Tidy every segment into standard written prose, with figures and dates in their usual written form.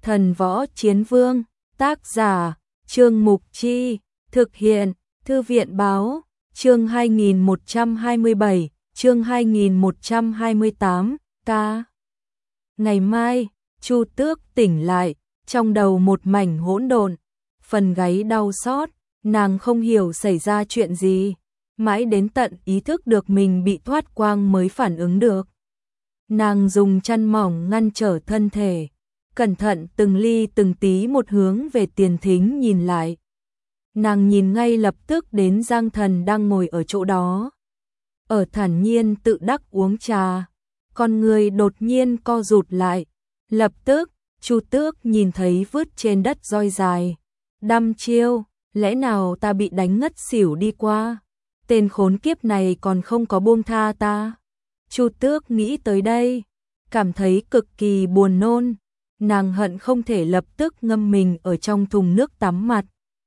Thần Võ Chiến Vương, tác giả, Trương Mục Chi, thực hiện, Thư viện Báo, chương 2127, chương 2128, ca. Ngày mai, Chu Tước tỉnh lại, trong đầu một mảnh hỗn độn, phần gáy đau xót, nàng không hiểu xảy ra chuyện gì, mãi đến tận ý thức được mình bị thoát quang mới phản ứng được. Nàng dùng chăn mỏng ngăn trở thân thể, cẩn thận từng ly từng tí một hướng về Tiền Thính nhìn lại. Nàng nhìn ngay lập tức đến Giang Thần đang ngồi ở chỗ đó, ở thản nhiên tự đắc uống trà, con người đột nhiên co rụt lại. Lập tức, Chu Tước nhìn thấy vứt trên đất roi dài, đăm chiêu, lẽ nào ta bị đánh ngất xỉu đi qua, tên khốn kiếp này còn không có buông tha ta. Chu Tước nghĩ tới đây, cảm thấy cực kỳ buồn nôn, nàng hận không thể lập tức ngâm mình ở trong thùng nước tắm mặt,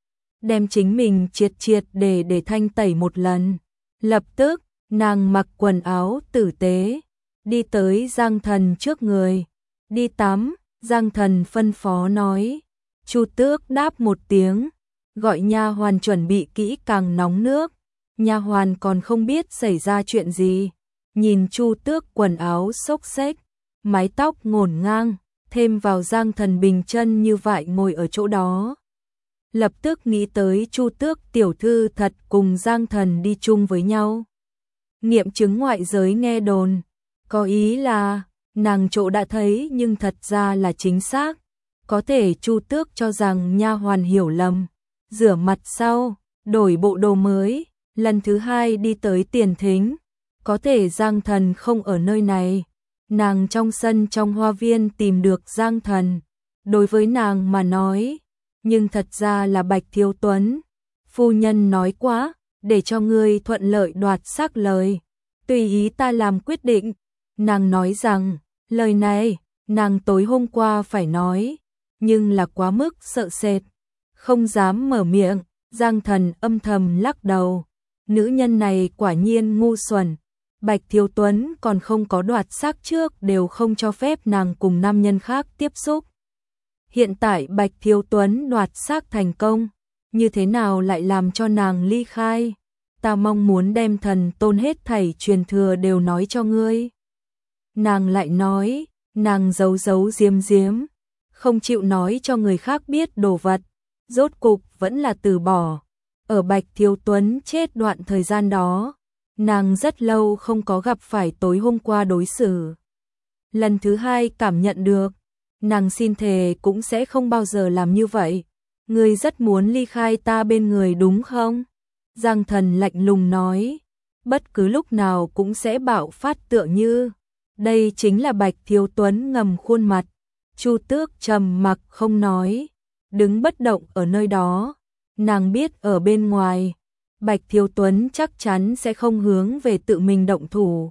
đem chính mình triệt triệt để thanh tẩy một lần. Lập tức, nàng mặc quần áo tử tế, đi tới Giang Thần trước người, đi tắm. Giang Thần phân phó nói. Chu Tước đáp một tiếng, gọi nha hoàn chuẩn bị kỹ càng nóng nước. Nha hoàn còn không biết xảy ra chuyện gì, nhìn Chu Tước quần áo xốc xếch, mái tóc ngổn ngang, thêm vào Giang Thần bình chân như vậy ngồi ở chỗ đó. Lập tức nghĩ tới Chu Tước tiểu thư thật cùng Giang Thần đi chung với nhau. Nghiệm chứng ngoại giới nghe đồn, có ý là nàng chỗ đã thấy nhưng thật ra là chính xác. Có thể Chu Tước cho rằng nha hoàn hiểu lầm. Rửa mặt sau, đổi bộ đồ mới, lần thứ hai đi tới Tiền Thính. Có thể Giang Thần không ở nơi này. Nàng trong sân trong hoa viên tìm được Giang Thần. Đối với nàng mà nói, nhưng thật ra là Bạch Thiếu Tuấn. Phu nhân nói quá, để cho ngươi thuận lợi đoạt xác lời, tùy ý ta làm quyết định. Nàng nói rằng, lời này, nàng tối hôm qua phải nói, nhưng là quá mức sợ sệt, không dám mở miệng. Giang Thần âm thầm lắc đầu, nữ nhân này quả nhiên ngu xuẩn. Bạch Thiếu Tuấn còn không có đoạt xác trước đều không cho phép nàng cùng nam nhân khác tiếp xúc. Hiện tại Bạch Thiếu Tuấn đoạt xác thành công, như thế nào lại làm cho nàng ly khai? Ta mong muốn đem thần tôn hết thảy truyền thừa đều nói cho ngươi. Nàng lại nói, nàng giấu giấu giếm giếm, không chịu nói cho người khác biết đồ vật, rốt cục vẫn là từ bỏ. Ở Bạch Thiếu Tuấn chết đoạn thời gian đó, nàng rất lâu không có gặp phải tối hôm qua đối xử. Lần thứ hai cảm nhận được, nàng xin thề cũng sẽ không bao giờ làm như vậy. Ngươi rất muốn ly khai ta bên người đúng không? Giang Thần lạnh lùng nói, bất cứ lúc nào cũng sẽ bạo phát tựa như. Đây chính là Bạch Thiếu Tuấn ngầm khuôn mặt. Chu Tước trầm mặc không nói, đứng bất động ở nơi đó. Nàng biết ở bên ngoài, Bạch Thiếu Tuấn chắc chắn sẽ không hướng về tự mình động thủ.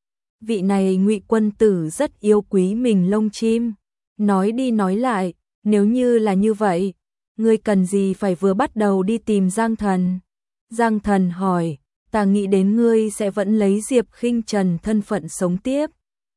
Vị này Ngụy quân tử rất yêu quý mình lông chim. Nói đi nói lại, nếu như là như vậy, ngươi cần gì phải vừa bắt đầu đi tìm Giang Thần? Giang Thần hỏi, ta nghĩ đến ngươi sẽ vẫn lấy Diệp Khinh Trần thân phận sống tiếp.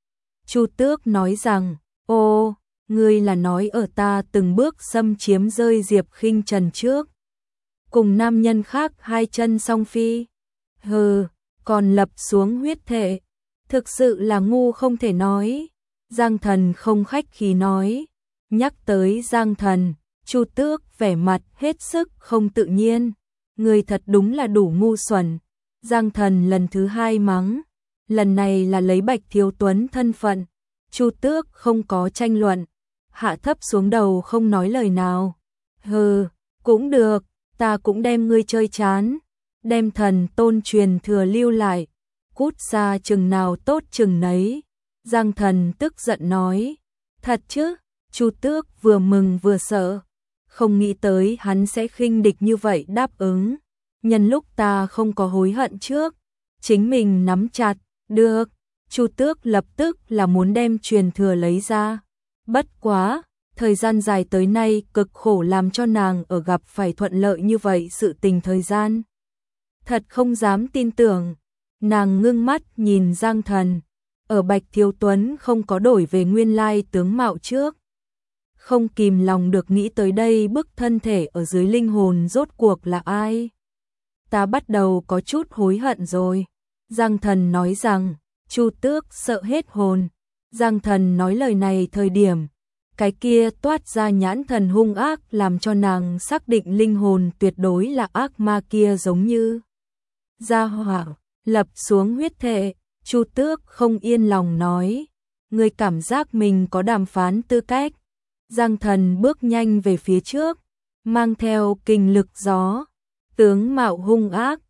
Chu Tước nói rằng, ô, ngươi là nói ở ta từng bước xâm chiếm rơi Diệp Khinh Trần trước, cùng nam nhân khác hai chân song phi. Hừ, còn lập xuống huyết thệ, thực sự là ngu không thể nói. Giang Thần không khách khí nói. Nhắc tới Giang Thần, Chu Tước vẻ mặt hết sức không tự nhiên. Người thật đúng là đủ ngu xuẩn. Giang Thần lần thứ hai mắng. Lần này là lấy Bạch Thiếu Tuấn thân phận. Chu Tước không có tranh luận, hạ thấp xuống đầu không nói lời nào. Hừ, cũng được, ta cũng đem ngươi chơi chán. Đem thần tôn truyền thừa lưu lại, cút xa chừng nào tốt chừng nấy. Giang Thần tức giận nói, thật chứ? Chu Tước vừa mừng vừa sợ, không nghĩ tới hắn sẽ khinh địch như vậy đáp ứng. Nhân lúc ta không có hối hận trước, chính mình nắm chặt. Được. Chu Tước lập tức là muốn đem truyền thừa lấy ra. Bất quá, thời gian dài tới nay cực khổ làm cho nàng ở gặp phải thuận lợi như vậy sự tình thời gian. Thật không dám tin tưởng. Nàng ngưng mắt nhìn Giang Thần. Ở Bạch Thiếu Tuấn không có đổi về nguyên lai tướng mạo trước. không kìm lòng được nghĩ tới đây bức thân thể ở dưới linh hồn rốt cuộc là ai. Ta bắt đầu có chút hối hận rồi. Giang Thần nói rằng, Chu Tước sợ hết hồn. Giang Thần nói lời này thời điểm, cái kia toát ra nhãn thần hung ác làm cho nàng xác định linh hồn tuyệt đối là ác ma kia giống như gia hỏa, lập xuống huyết thệ. Chu Tước không yên lòng nói, người cảm giác mình có đàm phán tư cách. Giang Thần bước nhanh về phía trước, mang theo kình lực gió, tướng mạo hung ác,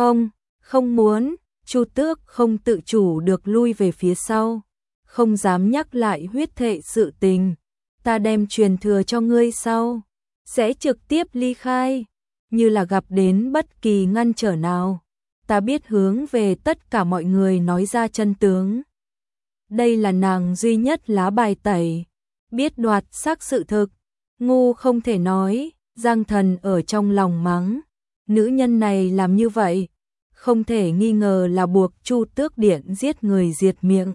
không muốn. Chu Tước không tự chủ được lui về phía sau, không dám nhắc lại huyết thệ sự tình. Ta đem truyền thừa cho ngươi sau, sẽ trực tiếp ly khai, như là gặp đến bất kỳ ngăn trở nào. Ta biết hướng về tất cả mọi người nói ra chân tướng. Đây là nàng duy nhất lá bài tẩy, biết đoạt xác sự thực, ngu không thể nói. Giang Thần ở trong lòng mắng, nữ nhân này làm như vậy, không thể nghi ngờ là buộc Chu Tước Điện giết người diệt miệng.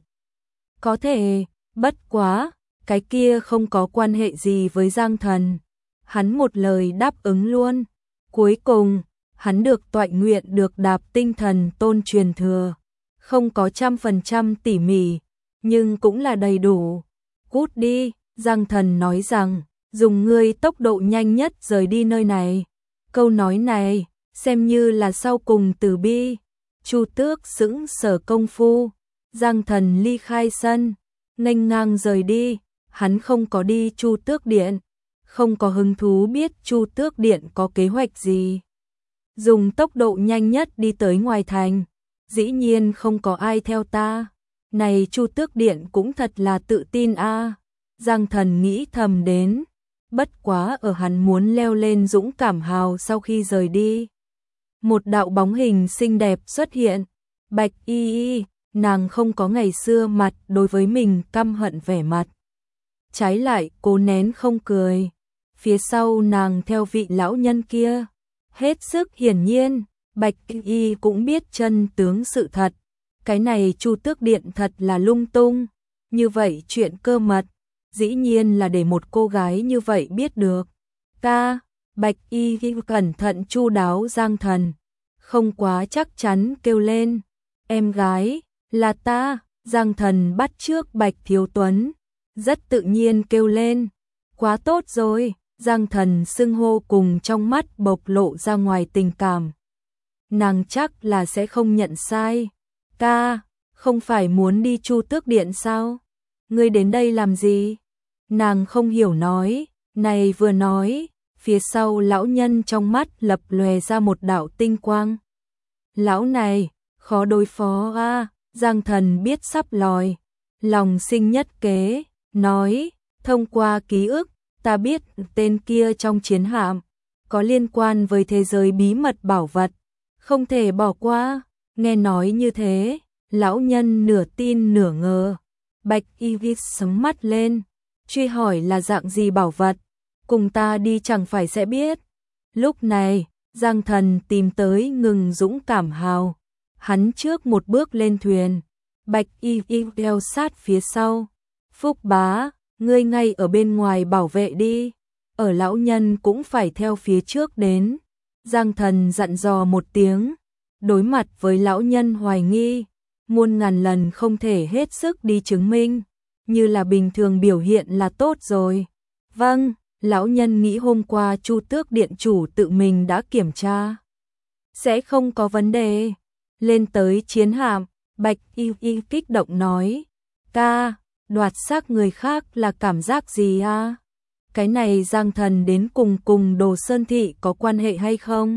Có thể, bất quá, cái kia không có quan hệ gì với Giang Thần. Hắn một lời đáp ứng luôn. Cuối cùng, hắn được toại nguyện được đạp tinh thần tôn truyền thừa. Không có 100% tỉ mỉ, nhưng cũng là đầy đủ. Cút đi, Giang Thần nói rằng, dùng ngươi tốc độ nhanh nhất rời đi nơi này. Câu nói này, xem như là sau cùng từ bi. Chu Tước sững sờ công phu. Giang Thần ly khai sân, nghênh ngang rời đi. Hắn không có đi Chu Tước Điện, không có hứng thú biết Chu Tước Điện có kế hoạch gì. Dùng tốc độ nhanh nhất đi tới ngoài thành, dĩ nhiên không có ai theo ta. Này Chu Tước Điện cũng thật là tự tin a. Giang Thần nghĩ thầm đến, bất quá ở hắn muốn leo lên dũng cảm hào sau khi rời đi. Một đạo bóng hình xinh đẹp xuất hiện, Bạch Y Y, nàng không có ngày xưa mặt đối với mình căm hận vẻ mặt. Trái lại cố nén không cười. Phía sau nàng theo vị lão nhân kia. Hết sức hiển nhiên, Bạch Y cũng biết chân tướng sự thật. Cái này Chu Tước Điện thật là lung tung. Như vậy chuyện cơ mật, dĩ nhiên là để một cô gái như vậy biết được. Ta, Bạch Y cẩn thận chu đáo Giang Thần, không quá chắc chắn kêu lên. Em gái, là ta. Giang Thần bắt chước Bạch Thiếu Tuấn, rất tự nhiên kêu lên. Quá tốt rồi. Giang Thần xưng hô cùng trong mắt bộc lộ ra ngoài tình cảm. Nàng chắc là sẽ không nhận sai. Ca, không phải muốn đi Chu Tước Điện sao? Ngươi đến đây làm gì? Nàng không hiểu nói. Này vừa nói, phía sau lão nhân trong mắt lập lòe ra một đạo tinh quang. Lão này, khó đối phó a. Giang Thần biết sắp lòi, lòng sinh nhất kế, nói, thông qua ký ức, ta biết tên kia trong chiến hạm, có liên quan với thế giới bí mật bảo vật, không thể bỏ qua. Nghe nói như thế, lão nhân nửa tin nửa ngờ. Bạch Y Vi sấm mắt lên, truy hỏi là dạng gì bảo vật, cùng ta đi chẳng phải sẽ biết. Lúc này, Giang Thần tìm tới ngừng dũng cảm hào. Hắn trước một bước lên thuyền, Bạch Y Y theo sát phía sau. Phúc bá, ngươi ngay ở bên ngoài bảo vệ đi, ở lão nhân cũng phải theo phía trước đến. Giang Thần dặn dò một tiếng, đối mặt với lão nhân hoài nghi, muôn ngàn lần không thể hết sức đi chứng minh, như là bình thường biểu hiện là tốt rồi. Vâng, lão nhân nghĩ hôm qua Chu Tước Điện chủ tự mình đã kiểm tra, sẽ không có vấn đề. Lên tới chiến hạm, Bạch Y Y kích động nói, ca, đoạt xác người khác là cảm giác gì a? Cái này Giang Thần đến cùng Đồ Sơn Thị có quan hệ hay không?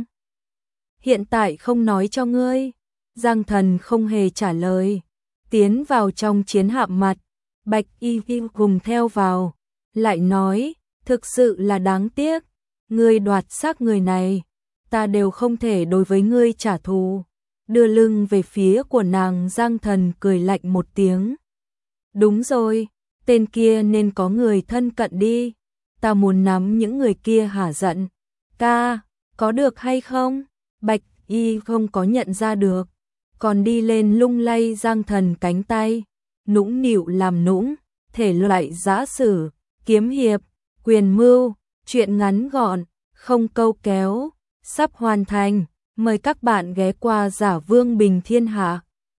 Hiện tại không nói cho ngươi. Giang Thần không hề trả lời. Tiến vào trong chiến hạm mặt, Bạch Y Y cùng theo vào, lại nói, thực sự là đáng tiếc, ngươi đoạt xác người này, ta đều không thể đối với ngươi trả thù. Đưa lưng về phía của nàng, Giang Thần cười lạnh một tiếng. Đúng rồi, tên kia nên có người thân cận đi, ta muốn nắm những người kia hả giận. Ca, có được hay không? Bạch Y không có nhận ra được, còn đi lên lung lay Giang Thần cánh tay, nũng nịu làm nũng, thể loại giã sử, kiếm hiệp, Quyền mưu, chuyện ngắn gọn, không câu kéo, sắp hoàn thành. Mời các bạn ghé qua Giả Vương Bình Thiên Hạ.